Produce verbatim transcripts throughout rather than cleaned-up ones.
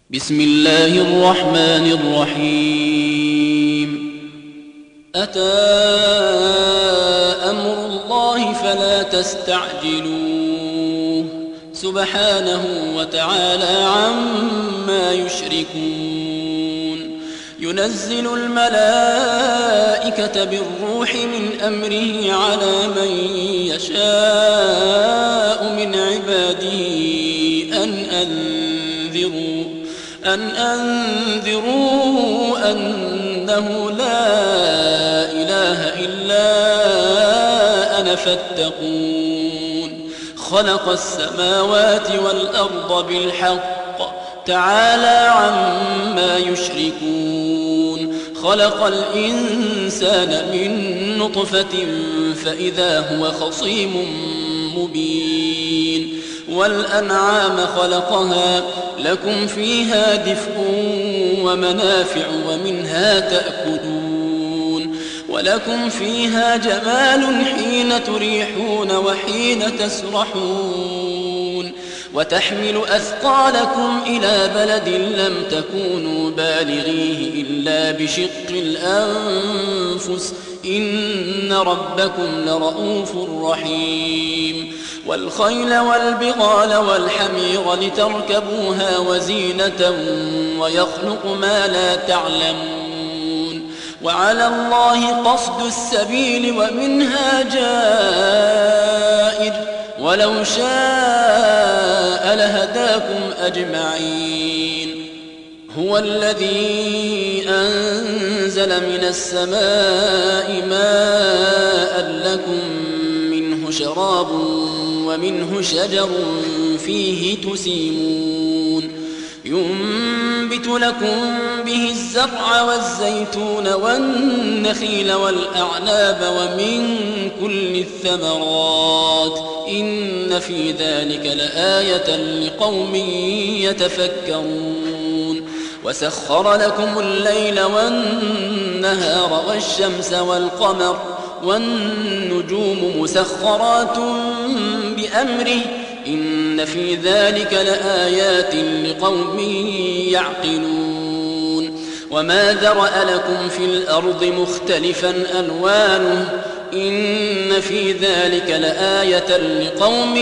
بسم الله الرحمن الرحيم. أتى أمر الله فلا تستعجلوه سبحانه وتعالى عما يشركون. ينزل الملائكة بالروح من أمره على من يشاء من عباده أن أنذروا أن أنذروا أنه لا إله إلا أنا فاتقون. خلق السماوات والأرض بالحق تعالى عما يشركون. خلق الإنسان من نطفة فإذا هو خصيم مبين. والأنعام خلقها لكم فيها دفء ومنافع ومنها تأكلون. ولكم فيها جمال حين تريحون وحين تسرحون. وتحمل أثقالكم إلى بلد لم تكونوا بالغيه إلا بشق الأنفس إن ربكم لرؤوف رحيم. والخيل والبغال والحمير لتركبوها وزينة ويخلق ما لا تعلمون. وعلى الله قصد السبيل ومنها جائر ولو شاء لهداكم أجمعين. هو الذي أنزل من السماء ماء لكم منه شراب ومنه شجر فيه تسيمون. ينبت لكم به الزرع والزيتون والنخيل والأعناب ومن كل الثمرات إن في ذلك لآية لقوم يتفكرون. وسخر لكم الليل والنهار والشمس والقمر والنجوم مسخرات بأمره إن في ذلك لآيات لقوم يعقلون. وما ذرأ لكم في الأرض مختلفا ألوانه إن في ذلك لآية لقوم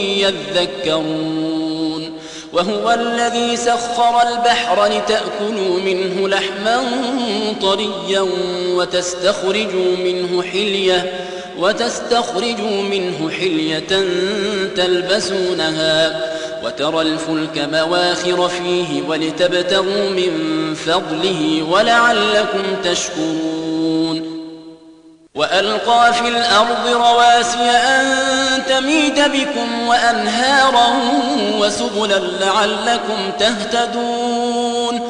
يذكرون. وهو الذي سخر البحر لتأكلوا منه لحما طريا وتستخرجوا منه حلية وتستخرجوا منه حلية تلبسونها وترى الفلك مواخر فيه ولتبتغوا من فضله ولعلكم تشكرون. وألقى في الأرض رواسي أن تميد بكم وأنهارا وسبلا لعلكم تهتدون.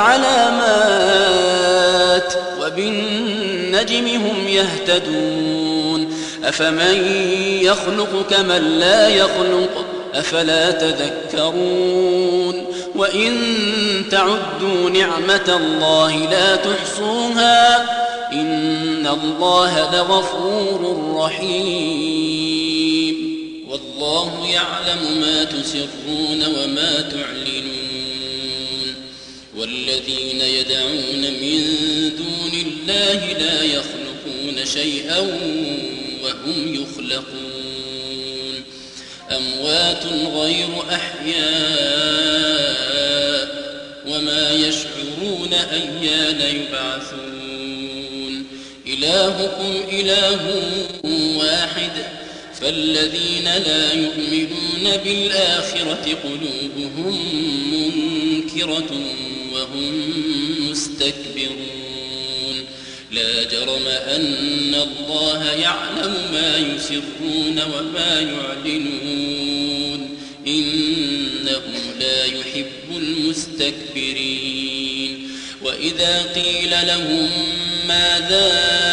وعلامات وبالنجم هم يهتدون. أفمن يخلق كمن لا يخلق أفلا تذكرون. وإن تعدوا نعمة الله لا تحصوها إن الله لغفور رحيم. والله يعلم ما تسرون وما تعلنون. والذين يدعون من دون الله لا يخلقون شيئا وهم يخلقون. أموات غير أحياء وما يشعرون أيان يبعثون. إلهكم إله واحد فالذين لا يؤمنون بالآخرة قلوبهم منكرة وهم مستكبرون. لا جرم أن الله يعلم ما يسرون وما يعلنون إنه لا يحب المستكبرين. وإذا قيل لهم ماذا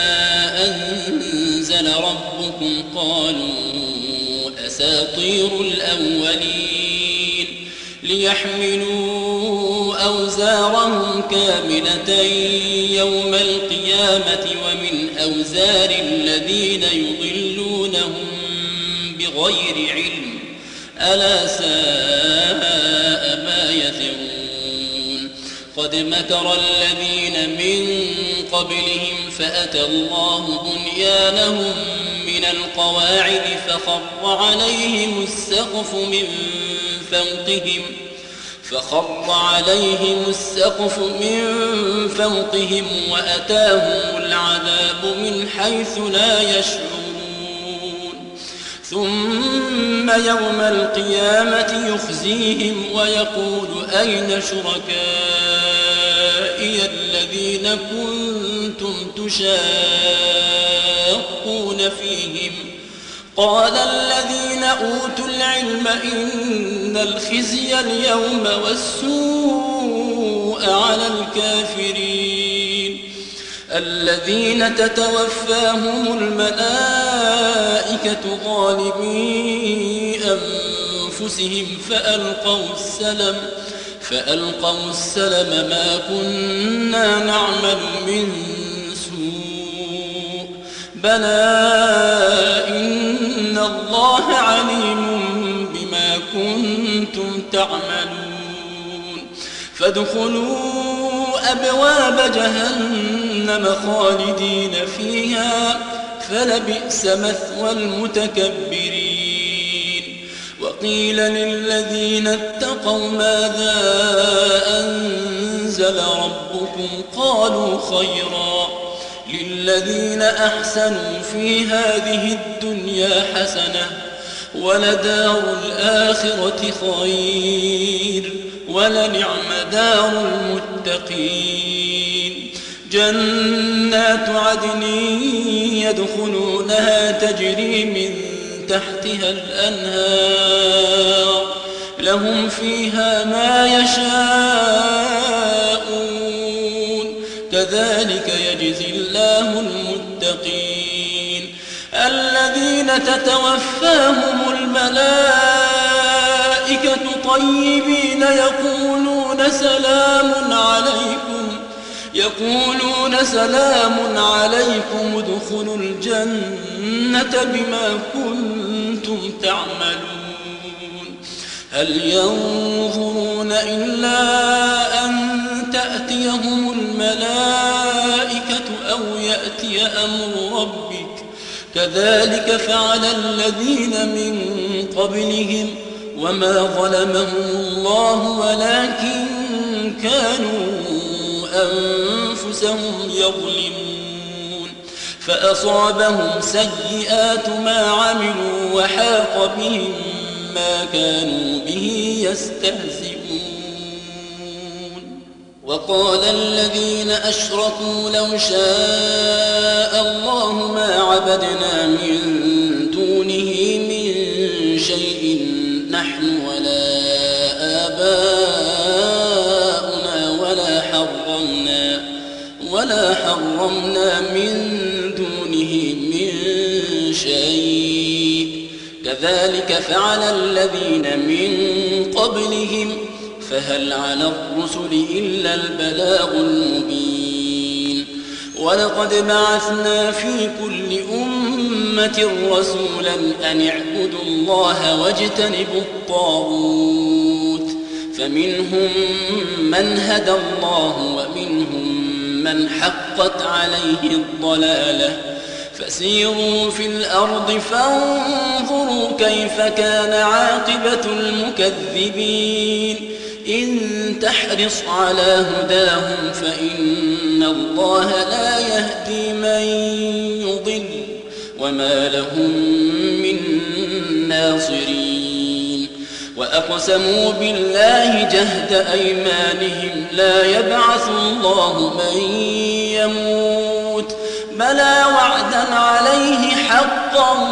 أنزل ربكم قالوا أساطير الأولين ليحملوا أوزارهم كاملة يوم القيامة ومن أوزار الذين يضلونهم بغير علم ألا ساء ما يزرون. قد مكر الذين من قبلهم فأتى الله بنيانهم من القواعد فخر عليهم السقف من فوقهم فخر عليهم السقف من فوقهم وأتاهم العذاب من حيث لا يشعرون ثم يوم القيامة يخزيهم ويقول أين شركائي الذين كنتم تشاقون فيهم قال الذين أوتوا العلم إن الخزي اليوم والسوء على الكافرين الذين تتوفاهم الملائكة ظالمي أنفسهم فألقوا السلم فألقوا السلم ما كنا نعمل من سوء بلى إن الله عليم بما كنتم تعملون فادخلوا أبواب جهنم خالدين فيها فلبئس مثوى المتكبرين وقيل للذين اتقوا ماذا أنزل ربكم قالوا خيرا للذين أحسنوا في هذه الدنيا حسنة ولدار الآخرة خير ولنعم دار المتقين جنات عدن يدخلونها تجري من تحتها الأنهار لهم فيها ما يشاءون كذلك يجزي الله المتقين الذين تتوفاهم الملائكة طيبين يقولون سلام عليكم يقولون سلام عليكم ادخلوا الجنة بما كنتم تعملون هل ينظرون إلا أن تأتيهم الملائكة أو يأتي أمر ربك كذلك فعل الذين من قبلهم وما ظلمهم الله ولكن كانوا أنفسهم يظلمون فأصابهم سيئات ما عملوا وحاق بهم ما كانوا به يستهزئون وقال الذين أشركوا لو شاء الله ما عبدنا من دونه من شيء نحن ولا آباؤنا ولا حرمنا ولا حرمنا من دونه من شيء كذلك فعل الذين من قبلهم فهل على الرسل إلا البلاغ المبين ولقد بعثنا في كل أمة رسولا أن اعبدوا الله واجتنبوا الطاغوت فمنهم من هدى الله ومنهم من حقت عليه الضلالة فسيروا في الأرض فانظروا كيف كان عاقبة المكذبين إن تحرص على هداهم فإن الله لا يهدي من يضل وما لهم من ناصرين وأقسموا بالله جهد أيمانهم لا يبعث الله من يموت بلى وعدا عليه حقا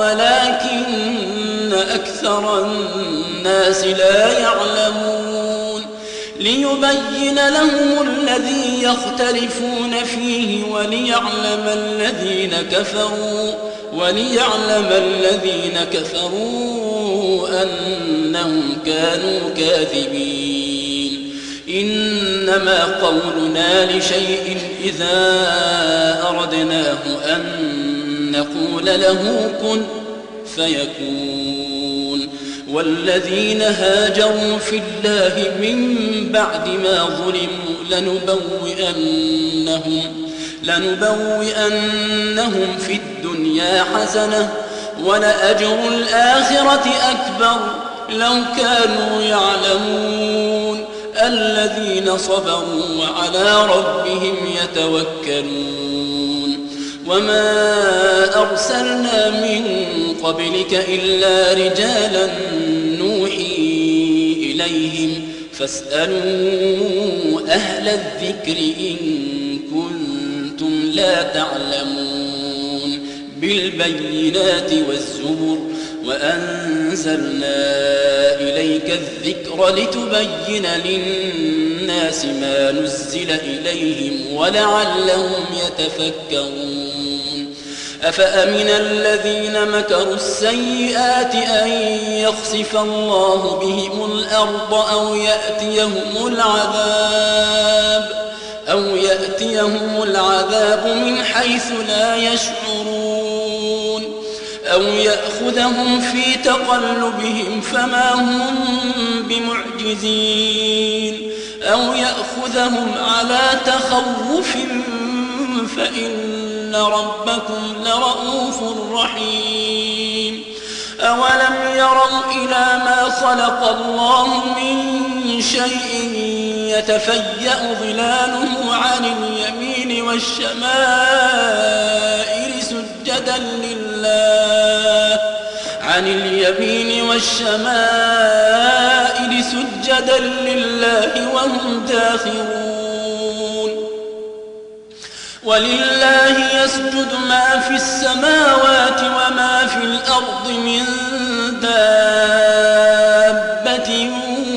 ولكن أكثر الناس لا يعلمون ليبين لهم الذي يختلفون فيه وليعلم الذين كفروا وليعلم الذين كفروا أنهم كانوا كاذبين إنما قولنا لشيء إذا أردناه أن نقول له كن فيكون والذين هاجروا في الله من بعد ما ظلموا لنبوئنهم, لنبوئنهم في الدنيا حسنة ولأجر الآخرة أكبر لو كانوا يعلمون الذين صبروا وعلى ربهم يتوكلون. وما أرسلنا من قبلك إلا رجالا نوحي إليهم فاسألوا أهل الذكر إن كنتم لا تعلمون بالبينات والزبر وأنزلنا إليك الذكر لتبين للناس ما نزل إليهم ولعلهم يتفكرون. أفأمن الذين مكروا السيئات أن يخسف الله بهم الأرض أو يأتيهم العذاب أو يأتيهم العذاب من حيث لا يشعرون أو يأخذهم في تقلبهم فما هم بمعجزين أو يأخذهم على تخوف فإن ربكم لرؤوف رحيم. أولم يروا إلى ما خلق الله من شيء يتفيأ ظلاله عن اليمين والشمائل سجدا لله عن اليمين والشمائل سجدا لله وهم داخرون. ولله يسجد ما في السماوات وما في الأرض من دابة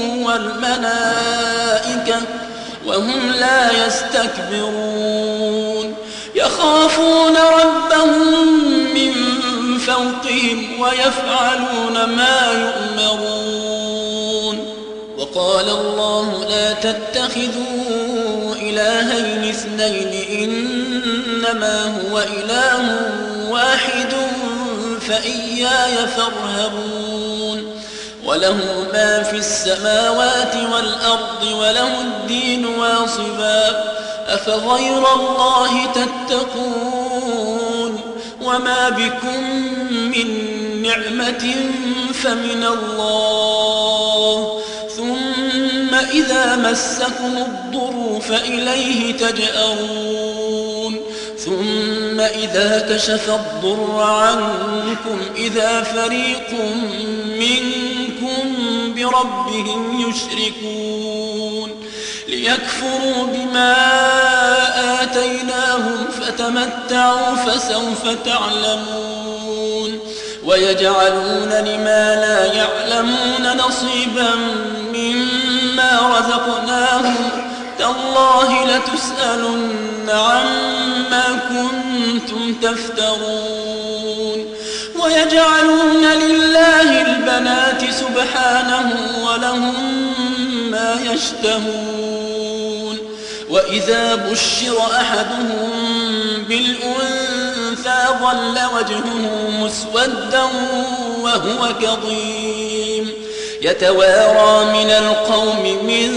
والملائكة وهم لا يستكبرون يخافون ربهم من فوقهم ويفعلون ما يؤمرون. وقال الله لا تتخذوا إلهين اثنين إنما هو إله واحد فإياي فارهبون. وله ما في السماوات والأرض وله الدين واصبا أفغير الله تتقون. وما بكم من نعمة فمن الله ثم إذا مسكم الضر فإليه تجأرون. ثم إذا كشف الضر عنكم إذا فريق منكم بربهم يشركون ليكفروا بما آتيناهم فتمتعوا فسوف تعلمون. ويجعلون لما لا يعلمون نصيبا مما رزقناهم تالله لتسألن عما كنتم تفترون. ويجعلون لله البنات سبحانه ولهم ما يشتهون. وإذا بشر أحدهم بالأنثى ظل وجهه مسودا وهو كظيم يتوارى من القوم من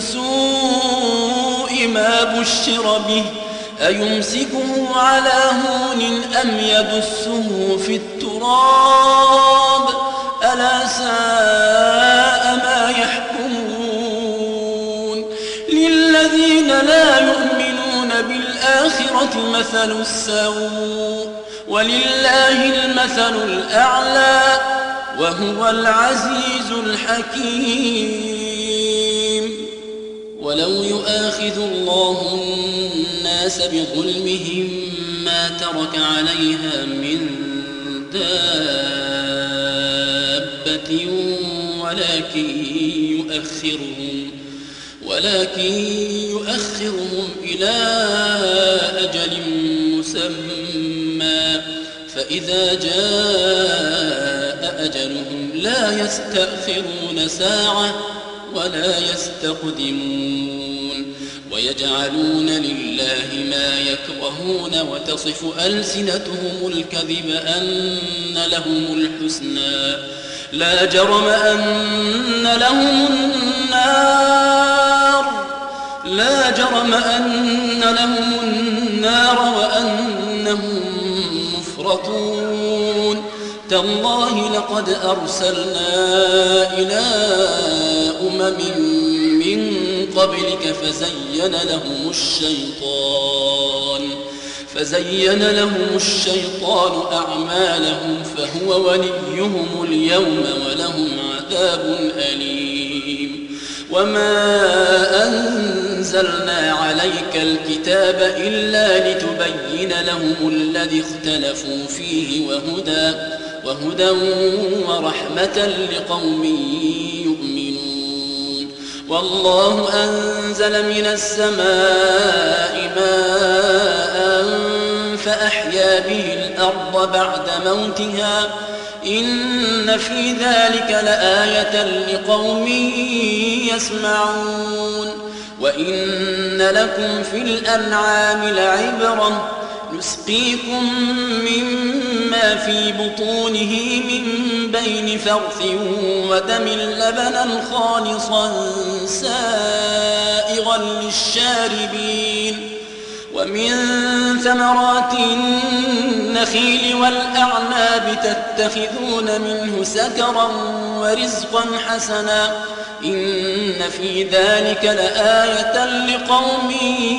سوء ما بشر به أيمسكه على هون أم يدسه في التراب ألا ساء ما يحكمون. للذين لا يؤمنون بالآخرة مثل السوء ولله المثل الأعلى وهو العزيز الحكيم. ولو يؤاخذ الله الناس بظلمهم ما ترك عليها من دابة ولكن يؤخرهم ولكن يؤخرهم إلى أجل مسمى فإذا جاء أجلهم لا يستأخرون ساعة ولا يستقدمون. ويجعلون لله ما يكرهون وتصف ألسنتهم الكذب أن لهم الحسنى لا جرم أن لهم النار لا جرم أن لهم النار وأنهم مفرطون تالله لقد أرسلنا إلى أمم من قبلك فزين لهم الشيطان فزين لهم الشيطان أعمالهم فهو وليهم اليوم ولهم عذاب أليم وما أنزلنا عليك الكتاب إلا لتبين لهم الذي اختلفوا فيه وهدى, وهدى ورحمة لقوم يؤمنون والله أنزل من السماء ماء فأحيا به الأرض بعد موتها إن في ذلك لآية لقوم يسمعون وإن لكم في الأنعام لعبرة نسقيكم مما في بطونه من بين فرث ودم لبنا خالصا سائغا للشاربين ومن ثمرات النخيل والأعناب تتخذون منه سكرا ورزقا حسنا إن في ذلك لآية لقوم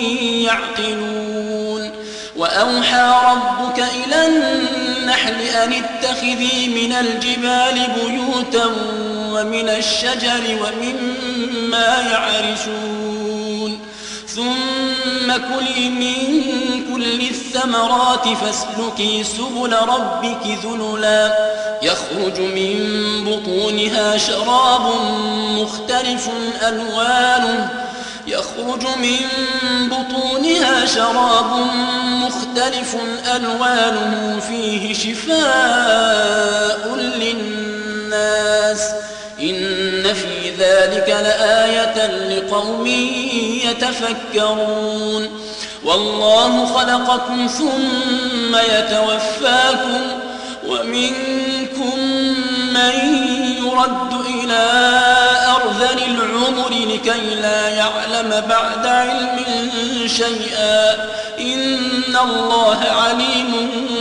يعقلون وأوحى ربك إلى النحل أن اتخذي من الجبال بيوتا ومن الشجر ومما يعرشون ثم كلي من كل الثمرات فاسلكي سبل ربك ذللا يخرج من بطونها شراب مختلف ألوانه يخرج من بطونها شراب مختلف ألوانه فيه شفاء للناس إن في ذلك لآية لقوم يتفكرون والله خلقكم ثم يتوفاكم ومنكم من يرد إلى أرذل العمر لكي لا يعلم بعد علم شيئا إن الله عليم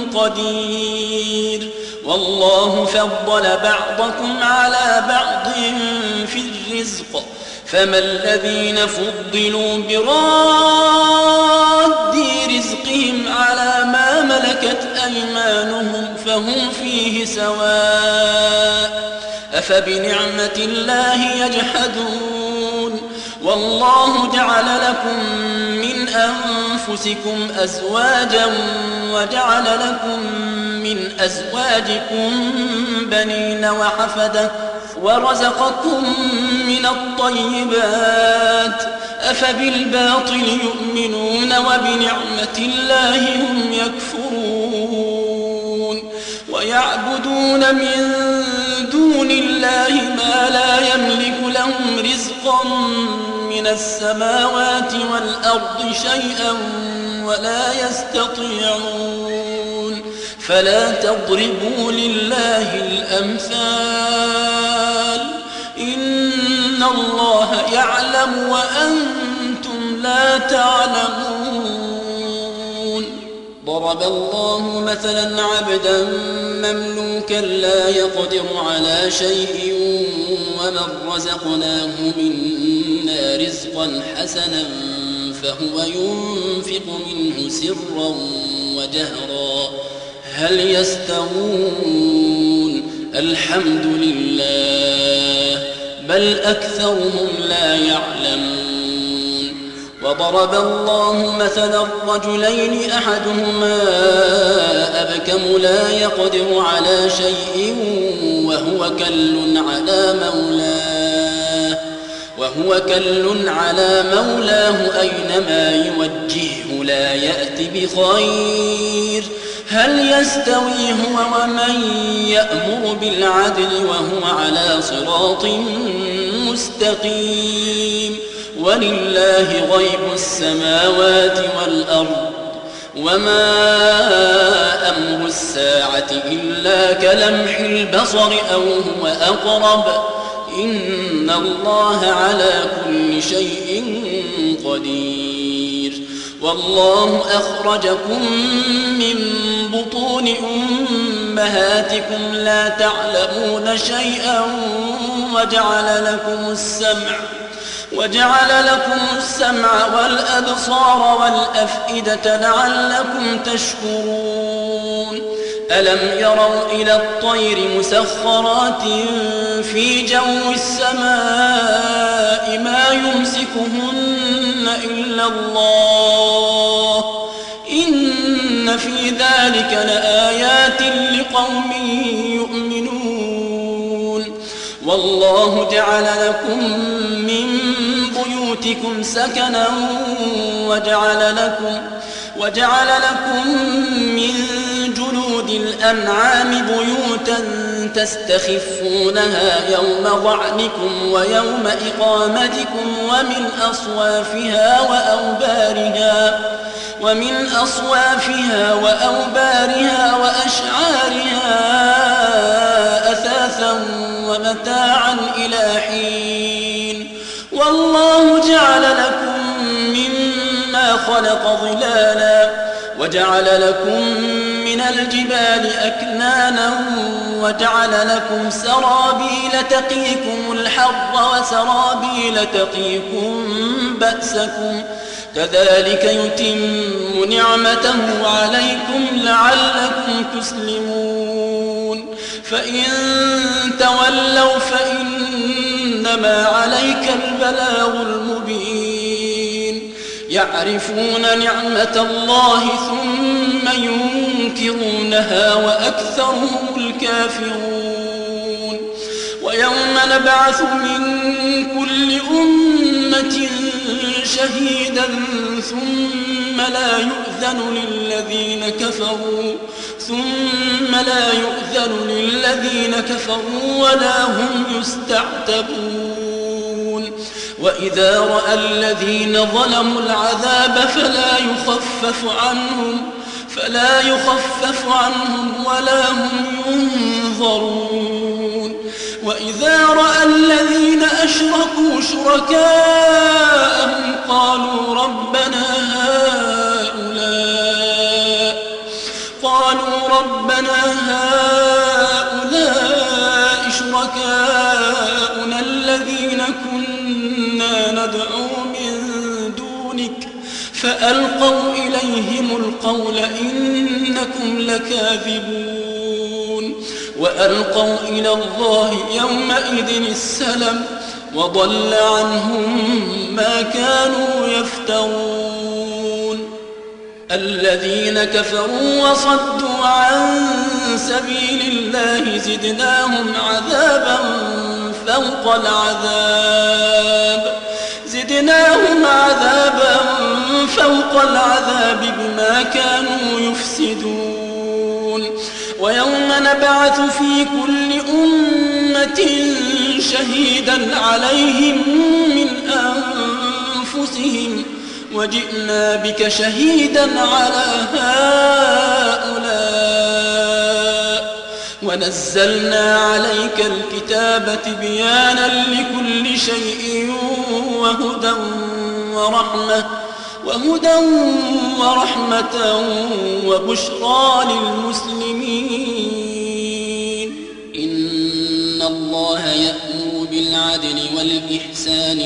قدير والله فضل بعضكم على بعض في الرزق فما الذين فضلوا براد رزقهم على ما ملكت أيمانهم فهم فيه سواء أفبنعمة الله يجحدون والله جعل لكم من أنفسكم أزواجا وجعل لكم من أزواجكم بنين وحفدة ورزقكم من الطيبات أفبالباطل يؤمنون وبنعمة الله هم يكفرون ويعبدون من دون الله ما لا يملك لهم رزقا من السماوات والأرض شيئا ولا يستطيعون فلا تضربوا لله الأمثال إن الله يعلم وأنتم لا تعلمون ضرب الله مثلا عبدا مملوكا لا يقدر على شيء ومن رزقناه منا رزقا حسنا فهو ينفق منه سرا وجهرا هل يستوون الحمد لله بل أكثرهم لا يعلمون وضرب الله مثلا رجلين أحدهما أبكم لا يقدر على شيء وهو كل على مولاه وهو كل على مولاه أينما يوجهه لا يأتي بخير هل يستوي هو ومن يأمر بالعدل وهو على صراط مستقيم ولله غيب السماوات والأرض وما أمر الساعة إلا كلمح البصر أو هو أقرب إن الله على كل شيء قدير والله أخرجكم من بطون أمهاتكم لا تعلمون شيئا وجعل لكم السمع وجعل لكم السمع والأبصار والأفئدة لعلكم تشكرون ألم يروا إلى الطير مسخرات في جو السماء ما يمسكهن إلا الله إن في ذلك لآيات لقوم يؤمنون والله جعل لكم من بيوتكم سكنا وجعل لكم وجعل لكم من جلود الأنعام بيوتا تستخفونها يوم ظعنكم ويوم إقامتكم ومن أصوافها وأوبارها ومن أصوافها وأوبارها وأشعارها أثاثا ومتاعا إلى حين والله جعل لكم مما خلق ظلالا وجعل لكم من الجبال أكنانا وجعل لكم سرابيل تقيكم الحر وسرابيل تقيكم بأسكم كذلك يتم نعمته عليكم لعلكم تسلمون فإن تولوا فإنما عليك البلاغ المبين يعرفون نعمة الله ثم ينكرونها وأكثرهم الكافرون ويوم نبعث من كل أمة شهيدا ثم لا يؤذن للذين كفروا ثم لا يؤذن للذين كفروا ولا هم يستعتبون وإذا رأى الذين ظلموا العذاب فلا يخفف عنهم فلا يخفف عنهم ولا هم ينظرون وإذا رأى الذين أشركوا شركاءهم قالوا ربنا هؤلاء قالوا ربنا هؤلاء شركاؤنا الذين كنا ندعو من دونك فألقوا إليهم القول إنكم لكاذبون وألقوا إلى الله يومئذ السلم وضل عنهم ما كانوا يفترون الذين كفروا وصدوا عن سبيل الله زدناهم عذابا فوق العذاب زدناهم عذابا فوق العذاب بما كانوا يفسدون ويوم نبعث في كل أمة شهيدا عليهم من أنفسهم وجئنا بك شهيدا على هؤلاء ونزلنا عليك الكتاب بيانا لكل شيء وهدى ورحمة وهدى ورحمة وبشرى للمسلمين إن الله يأمر بالعدل والإحسان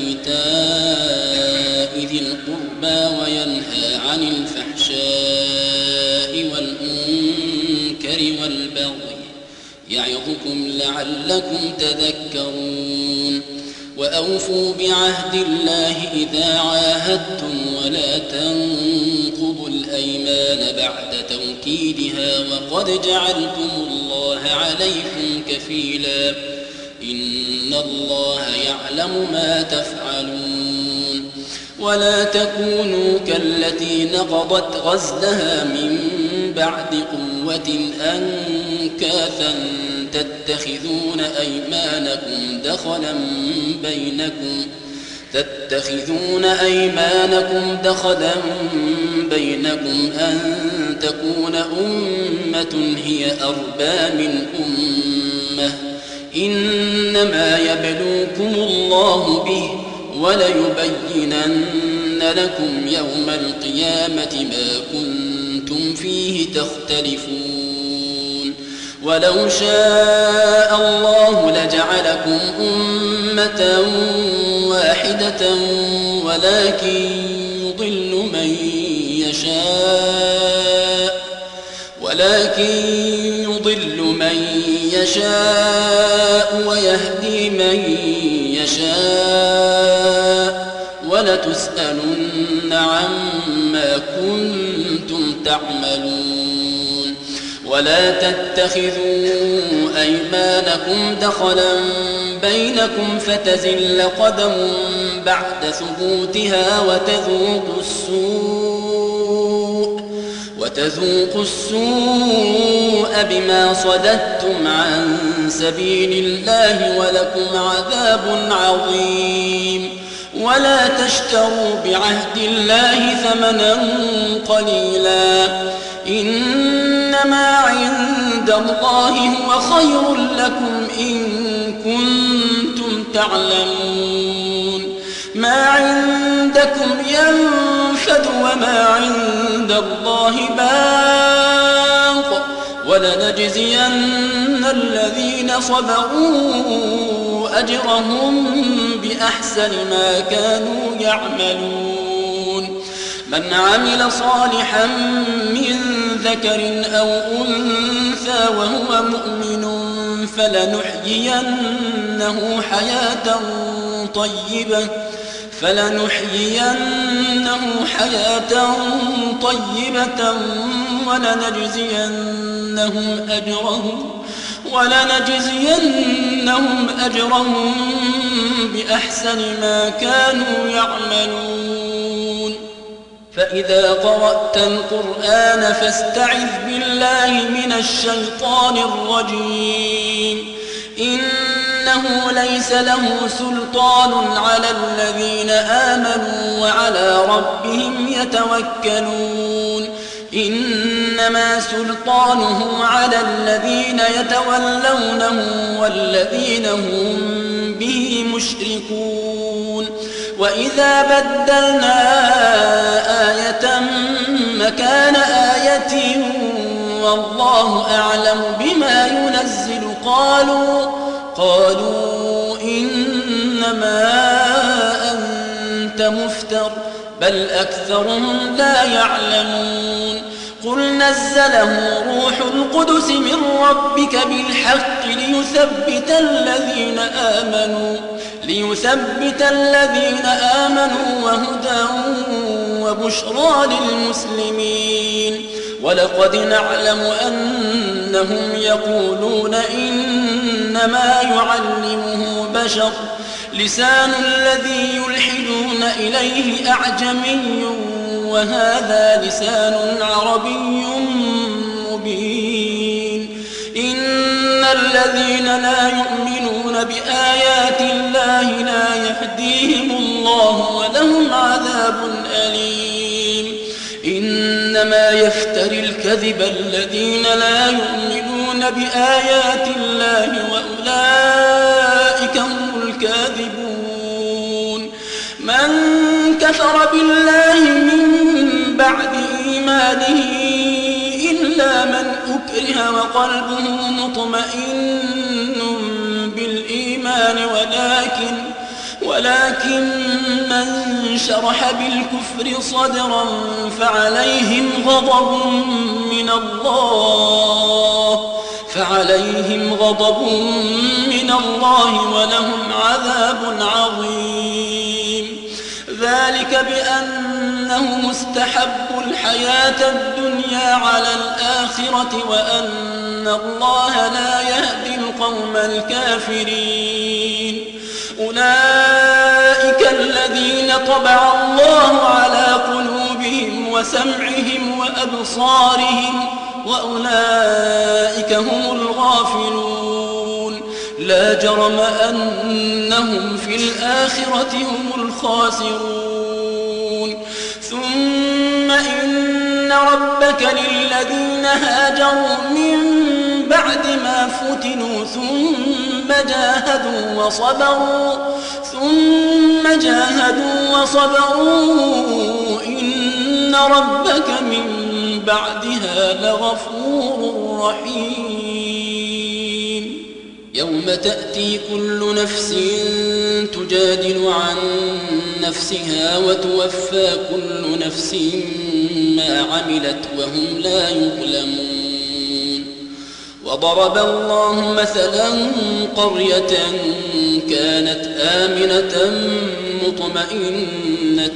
وإيتاء ذي القربى وينهى عن الفحشاء والمنكر والبغي يعظكم لعلكم تذكرون وأوفوا بعهد الله إذا عاهدتم ولا تنقضوا الأيمان بعد توكيدها وقد جعلتم الله عليكم كفيلا إن الله يعلم ما تفعلون ولا تكونوا كالتي نقضت غزلها من بعد قوة أنكاثا تتخذون أيمانكم دخلا بينكم تتخذون أيمانكم دخلا بينكم أن تكون أمة هي أربى من أمة إنما يبلوكم الله به وليبينن لكم يوم القيامة ما كنتم فيه تختلفون ولو شاء الله لجعلكم أمة واحدة ولكن يضل من يشاء ولكن يضل من يشاء ويهدي من يشاء ولتسألن عما كنتم تعملون ولا تتخذوا أيمانكم دخلا بينكم فتزل قدم بعد ثبوتها وتذوقوا السوء وتذوقوا السوء بما صددتم عن سبيل الله ولكم عذاب عظيم ولا تشتروا بعهد الله ثمنا قليلا إنما عند الله هو خير لكم إن كنتم تعلمون ما عندكم ينفد وما عند الله باق ولنجزين الذين صبروا أجرهم بأحسن ما كانوا يعملون من عمل صالحا من ذكر أو أنثى وهو مؤمن فلنحيينه حياة طيبة فلنحيينه حياة طيبة ولنجزينهم أجرهم ولنجزينهم أجرهم بأحسن ما كانوا يعملون فإذا قرأت القرآن فاستعذ بالله من الشيطان الرجيم إنه ليس له سلطان على الذين آمنوا وعلى ربهم يتوكلون إنما سلطانه على الذين يتولونه والذين هم به مشركون وإذا بدلنا آية مكان آية والله أعلم بما ينزل قالوا قالوا إنما أنت مفتر بل أكثرهم لا يعلمون قل نزله روح القدس من ربك بالحق ليثبت الذين آمنوا ليثبت الذين آمنوا وهدى وبشرى للمسلمين ولقد نعلم أنهم يقولون إنما يعلمه بشر لسان الذي يلحدون إليه أعجمي وهذا لسان عربي مبين إن الذين لا يؤمنون بآيات الله لا يهديهم الله ولهم عذاب أليم إنما يفتري الكذب الذين لا يؤمنون بآيات الله وأولئك هم الكاذبون من كفر بالله من بعد إيمانه إلا من أكره وقلبه مطمئن بالإيمان ولكن ولكن من شرح بالكفر صدرا فعليهم غضب من الله فعليهم غضب من الله ولهم عذاب عظيم ذلك بأنه مستحب الحياة الدنيا على الآخرة وأن الله لا يهدي القوم الكافرين أولئك الذين طبع الله على قلوبهم وسمعهم وأبصارهم وأولئك هم الغافلون لا جرم أنهم في الآخرة هم الخاسرون ثم إن ربك للذين هاجروا من بعد ما فتنوا ثم جاهدوا وصبروا ثم جاهدوا وصبروا إن ربك من بعدها لغفور رحيم يوم تأتي كل نفس تجادل عن نفسها وتوفى كل نفس ما عملت وهم لا يظلمون وضرب الله مثلا قرية كانت آمنة مطمئنة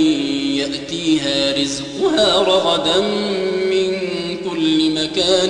يأتيها رزقها رغدا من كل مكان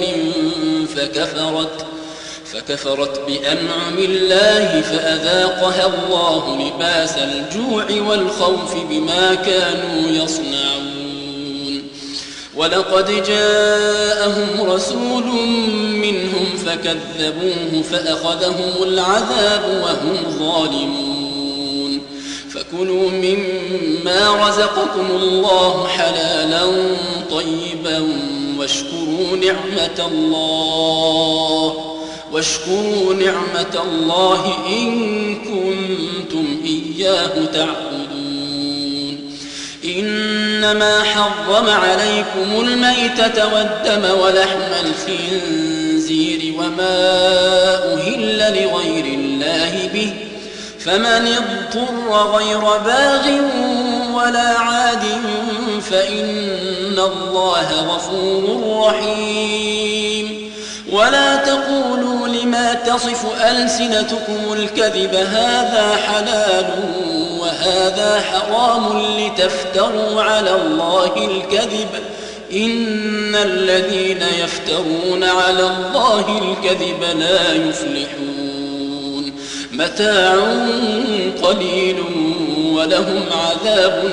فكفرت فكفرت بأنعم الله فأذاقها الله لباس الجوع والخوف بما كانوا يصنعون ولقد جاءهم رسول منهم فكذبوه فأخذهم العذاب وهم ظالمون فكلوا مما رزقكم الله حلالا طيبا واشكروا نعمة الله واشكروا نعمة الله إن كنتم إياه تعبدون إنما حرم عليكم الميتة والدم ولحم الخنزير وما أهل لغير الله به فمن اضطر غير باغ ولا عاد فإن الله غفور رحيم ولا تقولوا لما تصف ألسنتكم الكذب هذا حلال وهذا حرام لتفتروا على الله الكذب إن الذين يفترون على الله الكذب لا يفلحون متاع قليل ولهم عذاب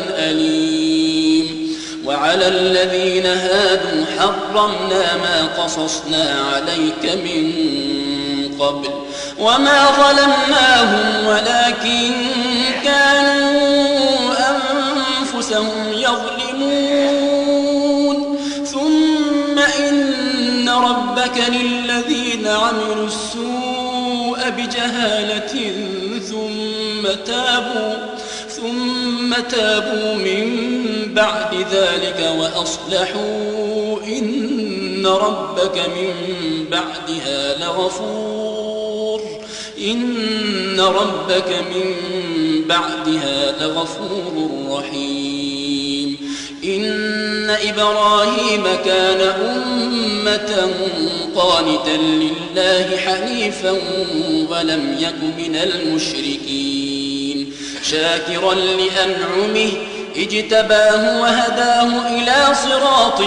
أليم وعلى الذين هادوا حرمنا ما قصصنا عليك من قبل وما ظلمناهم ولكن كانوا أنفسهم يظلمون ثم إن ربك للذين عملوا السوء بجهالة ثم تابوا ثم تابوا من بعد ذلك وأصلحوا إن ربك من بعدها لغفور إن ربك من بعدها لغفور رحيم إن إبراهيم كان أمة قانتا لله حنيفا ولم يك من المشركين شاكرا لأنعمه اجتباه وهداه إلى صراط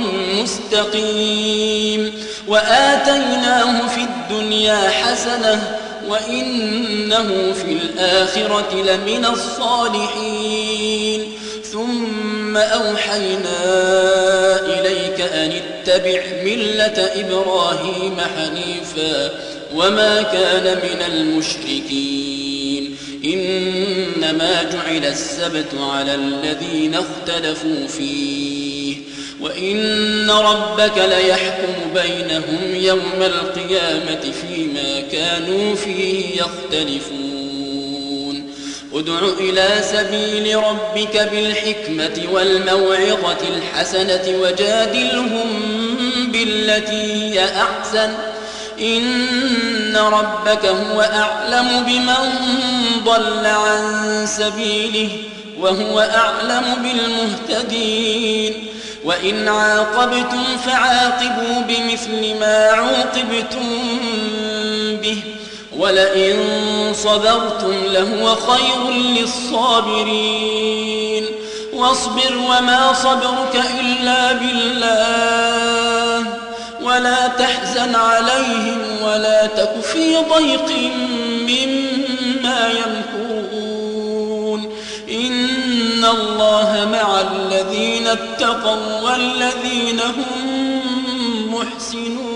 مستقيم وآتيناه في الدنيا حسنة وإنه في الآخرة لمن الصالحين ثم أوحينا إليك أن اتبع ملة إبراهيم حنيفا وما كان من المشركين إنما جعل السبت على الذين اختلفوا فيه وإن ربك ليحكم بينهم يوم القيامة فيما كانوا فيه يختلفون ادع إلى سبيل ربك بالحكمة والموعظة الحسنة وجادلهم بالتي هي أحسن إن ربك هو أعلم بمن ضل عن سبيله وهو أعلم بالمهتدين وإن عاقبتم فعاقبوا بمثل ما عوقبتم به ولئن صبرتم لهو خير للصابرين واصبر وما صبرك إلا بالله ولا تحزن عليهم ولا تك في ضيق مما يمكرون إن الله مع الذين اتقوا والذين هم محسنون